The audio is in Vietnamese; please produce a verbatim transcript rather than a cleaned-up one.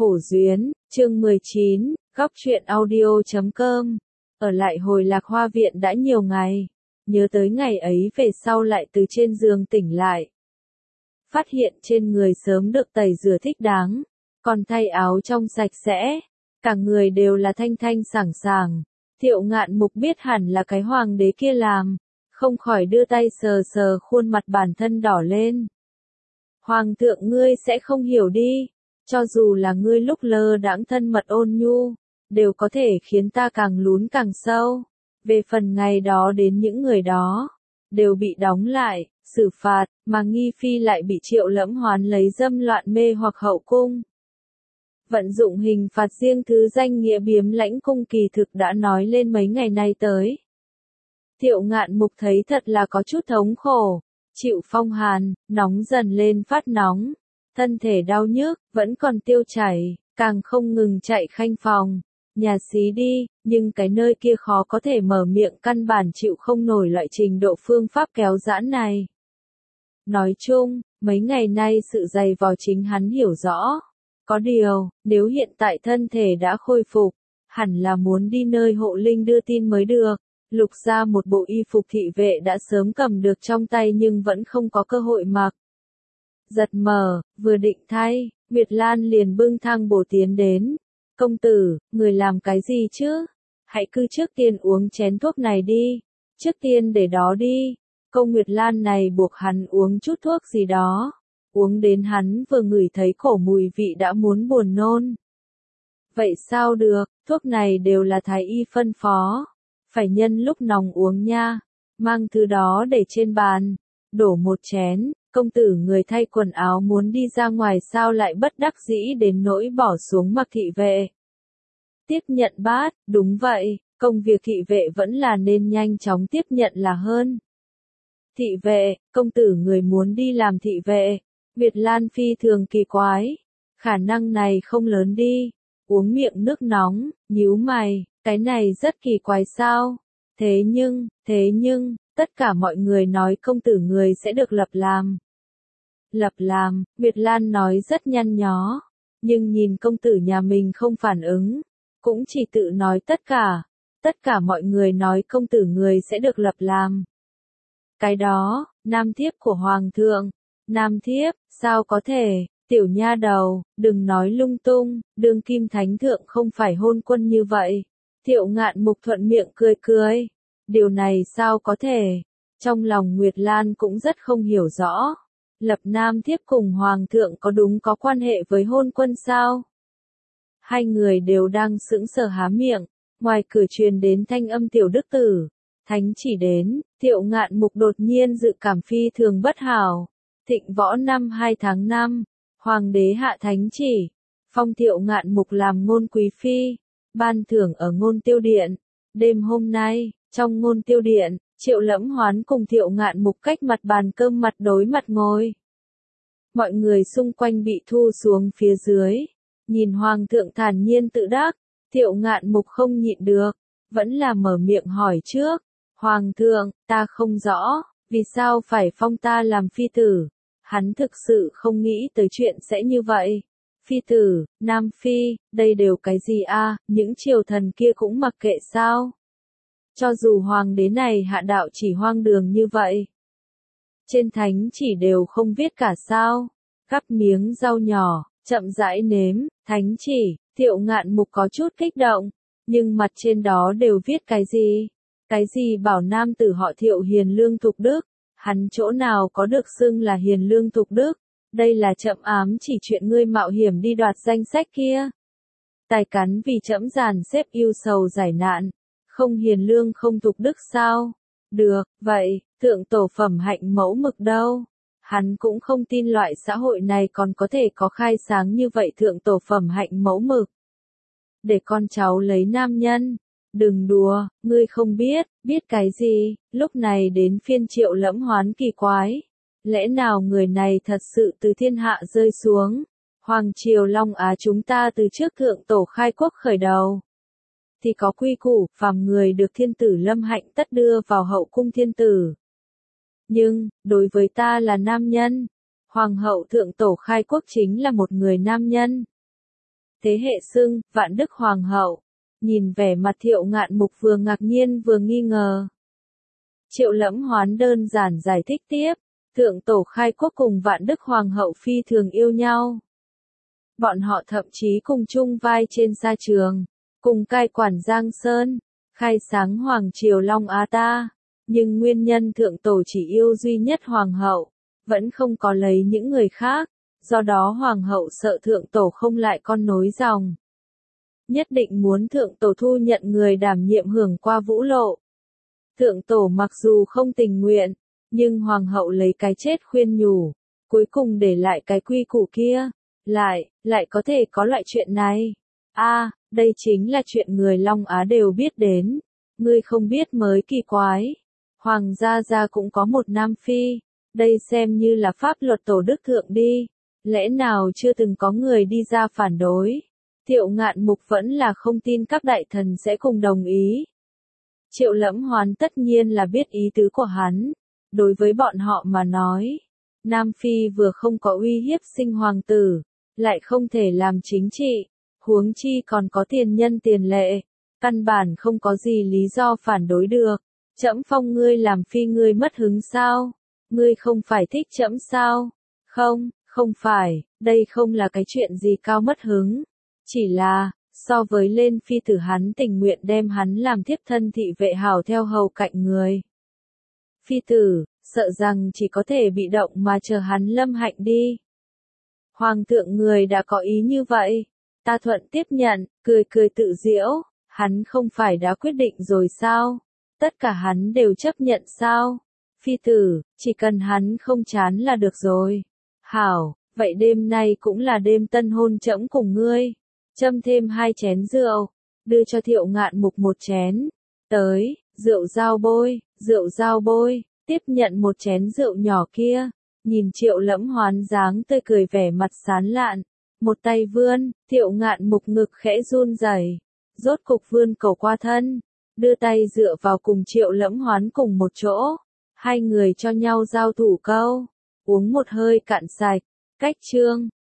Khổ duyên, chương mười chín, góc truyện audio chấm com. Ở lại hồi Lạc Hoa viện đã nhiều ngày, nhớ tới ngày ấy về sau lại từ trên giường tỉnh lại. Phát hiện trên người sớm được tẩy rửa thích đáng, còn thay áo trong sạch sẽ, cả người đều là thanh thanh sảng sàng. Thiệu Ngạn Mục biết hẳn là cái hoàng đế kia làm, không khỏi đưa tay sờ sờ khuôn mặt bản thân đỏ lên. Hoàng thượng ngươi sẽ không hiểu đi, cho dù là ngươi lúc lơ đãng thân mật ôn nhu, đều có thể khiến ta càng lún càng sâu. Về phần ngày đó đến những người đó, đều bị đóng lại, xử phạt, mà Nghi Phi lại bị Triệu Lẫm Hoán lấy dâm loạn mê hoặc hậu cung. Vận dụng hình phạt riêng thứ danh nghĩa biếm lãnh cung kỳ thực đã nói lên mấy ngày nay tới. Thiệu Ngạn Mục thấy thật là có chút thống khổ, chịu phong hàn, nóng dần lên phát nóng, thân thể đau nhức, vẫn còn tiêu chảy, càng không ngừng chạy khanh phòng, nhà xí đi, nhưng cái nơi kia khó có thể mở miệng, căn bản chịu không nổi loại trình độ phương pháp kéo giãn này. Nói chung, mấy ngày nay sự dày vò chính hắn hiểu rõ. Có điều, nếu hiện tại thân thể đã khôi phục, hẳn là muốn đi nơi hộ linh đưa tin mới được. Lục ra một bộ y phục thị vệ đã sớm cầm được trong tay nhưng vẫn không có cơ hội mặc. Giật mở, vừa định thay, Nguyệt Lan liền bưng thang bổ tiến đến. Công tử, người làm cái gì chứ? Hãy cứ trước tiên uống chén thuốc này đi. Trước tiên để đó đi. Câu Nguyệt Lan này buộc hắn uống chút thuốc gì đó. Uống đến hắn vừa ngửi thấy cổ mùi vị đã muốn buồn nôn. Vậy sao được, thuốc này đều là thái y phân phó. Phải nhân lúc nóng uống nha. Mang thứ đó để trên bàn. Đổ một chén, công tử người thay quần áo muốn đi ra ngoài sao lại bất đắc dĩ đến nỗi bỏ xuống mặc thị vệ. Tiếp nhận bát, đúng vậy, công việc thị vệ vẫn là nên nhanh chóng tiếp nhận là hơn. Thị vệ, công tử người muốn đi làm thị vệ. Việt Lan phi thường kỳ quái. Khả năng này không lớn đi. Uống miệng nước nóng, nhíu mày, cái này rất kỳ quái sao. Thế nhưng, thế nhưng, tất cả mọi người nói công tử người sẽ được lập làm. Lập làm, Việt Lan nói rất nhăn nhó. Nhưng nhìn công tử nhà mình không phản ứng. Cũng chỉ tự nói tất cả. Tất cả mọi người nói công tử người sẽ được lập làm. Cái đó, nam thiếp của hoàng thượng. Nam thiếp, sao có thể, tiểu nha đầu, đừng nói lung tung, đương kim thánh thượng không phải hôn quân như vậy. Thiệu Ngạn Mục thuận miệng cười cười. Điều này sao có thể? Trong lòng Nguyệt Lan cũng rất không hiểu rõ. Lập nam thiếp cùng hoàng thượng có đúng có quan hệ với hôn quân sao? Hai người đều đang sững sờ há miệng, ngoài cửa truyền đến thanh âm tiểu đức tử. Thánh chỉ đến, Thiệu Ngạn Mục đột nhiên dự cảm phi thường bất hảo. Thịnh võ năm hai tháng năm, hoàng đế hạ thánh chỉ, phong Thiệu Ngạn Mục làm ngôn quý phi, ban thưởng ở ngôn tiêu điện. Đêm hôm nay, trong ngôn tiêu điện, Triệu Lẫm Hoán cùng Thiệu Ngạn Mục cách mặt bàn cơm mặt đối mặt ngồi. Mọi người xung quanh bị thu xuống phía dưới, nhìn hoàng thượng thản nhiên tự đắc, Thiệu Ngạn Mục không nhịn được, vẫn là mở miệng hỏi trước. Hoàng thượng, ta không rõ, vì sao phải phong ta làm phi tử? Hắn thực sự không nghĩ tới chuyện sẽ như vậy. Phi tử, nam phi, đây đều cái gì a? Những triều thần kia cũng mặc kệ sao? Cho dù hoàng đế này hạ đạo chỉ hoang đường như vậy. Trên thánh chỉ đều không viết cả sao? Gắp miếng rau nhỏ, chậm rãi nếm, thánh chỉ, Thiệu Ngạn Mục có chút kích động. Nhưng mặt trên đó đều viết cái gì? Cái gì bảo nam tử họ Thiệu hiền lương thục đức? Hắn chỗ nào có được xưng là hiền lương thục đức? Đây là trẫm ám chỉ chuyện ngươi mạo hiểm đi đoạt danh sách kia. Tài cắn vì trẫm dàn xếp yêu sầu giải nạn. Không hiền lương không thục đức sao? Được, vậy, thượng tổ phẩm hạnh mẫu mực đâu? Hắn cũng không tin loại xã hội này còn có thể có khai sáng như vậy thượng tổ phẩm hạnh mẫu mực. Để con cháu lấy nam nhân. Đừng đùa, ngươi không biết, biết cái gì, lúc này đến phiên Triệu Lẫm Hoán kỳ quái. Lẽ nào người này thật sự từ thiên hạ rơi xuống? Hoàng triều Long Á chúng ta từ trước thượng tổ khai quốc khởi đầu. Thì có quy củ, phàm người được thiên tử lâm hạnh tất đưa vào hậu cung thiên tử. Nhưng, đối với ta là nam nhân. Hoàng hậu thượng tổ khai quốc chính là một người nam nhân. thế hệ xưng, Vạn Đức Hoàng hậu. Nhìn vẻ mặt Thiệu Ngạn Mục vừa ngạc nhiên vừa nghi ngờ. Triệu Lẫm Hoán đơn giản giải thích tiếp, Thượng Tổ khai quốc cùng Vạn Đức Hoàng hậu phi thường yêu nhau. Bọn họ thậm chí cùng chung vai trên sa trường, cùng cai quản Giang Sơn, khai sáng Hoàng Triều Long Á ta. Nhưng nguyên nhân Thượng Tổ chỉ yêu duy nhất Hoàng hậu, vẫn không có lấy những người khác, do đó Hoàng hậu sợ Thượng Tổ không lại con nối dòng. Nhất định muốn Thượng Tổ thu nhận người đảm nhiệm hưởng qua vũ lộ. Thượng Tổ mặc dù không tình nguyện, nhưng Hoàng hậu lấy cái chết khuyên nhủ, cuối cùng để lại cái quy củ kia. Lại, lại có thể có loại chuyện này. A, à, đây chính là chuyện người Long Á đều biết đến. Ngươi không biết mới kỳ quái. Hoàng gia gia cũng có một nam phi. Đây xem như là pháp luật tổ đức thượng đi. Lẽ nào chưa từng có người đi ra phản đối. Thiệu Ngạn Mục vẫn là không tin các đại thần sẽ cùng đồng ý. Triệu Lẫm Hoán tất nhiên là biết ý tứ của hắn. Đối với bọn họ mà nói, Nam Phi vừa không có uy hiếp sinh hoàng tử, lại không thể làm chính trị, huống chi còn có tiền nhân tiền lệ, căn bản không có gì lý do phản đối được. Trẫm phong ngươi làm phi ngươi mất hứng sao? Ngươi không phải thích trẫm sao? Không, không phải, đây không là cái chuyện gì cao mất hứng. Chỉ là, so với lên phi tử hắn tình nguyện đem hắn làm thiếp thân thị vệ hảo theo hầu cạnh người. Phi tử, sợ rằng chỉ có thể bị động mà chờ hắn lâm hạnh đi. Hoàng thượng người đã có ý như vậy, ta thuận tiếp nhận, cười cười tự giễu, hắn không phải đã quyết định rồi sao? Tất cả hắn đều chấp nhận sao? Phi tử, chỉ cần hắn không chán là được rồi. Hảo, vậy đêm nay cũng là đêm tân hôn trẫm cùng ngươi. Châm thêm hai chén rượu, đưa cho Thiệu Ngạn Mục một chén. Tới, rượu dao bôi, rượu dao bôi, tiếp nhận một chén rượu nhỏ kia. Nhìn Triệu Lẫm Hoán dáng tươi cười vẻ mặt sán lạn, một tay vươn, Thiệu Ngạn Mục ngực khẽ run rẩy, rốt cục vươn cổ qua thân, đưa tay dựa vào cùng Triệu Lẫm Hoán cùng một chỗ, hai người cho nhau giao thủ câu, uống một hơi cạn sạch, cách chương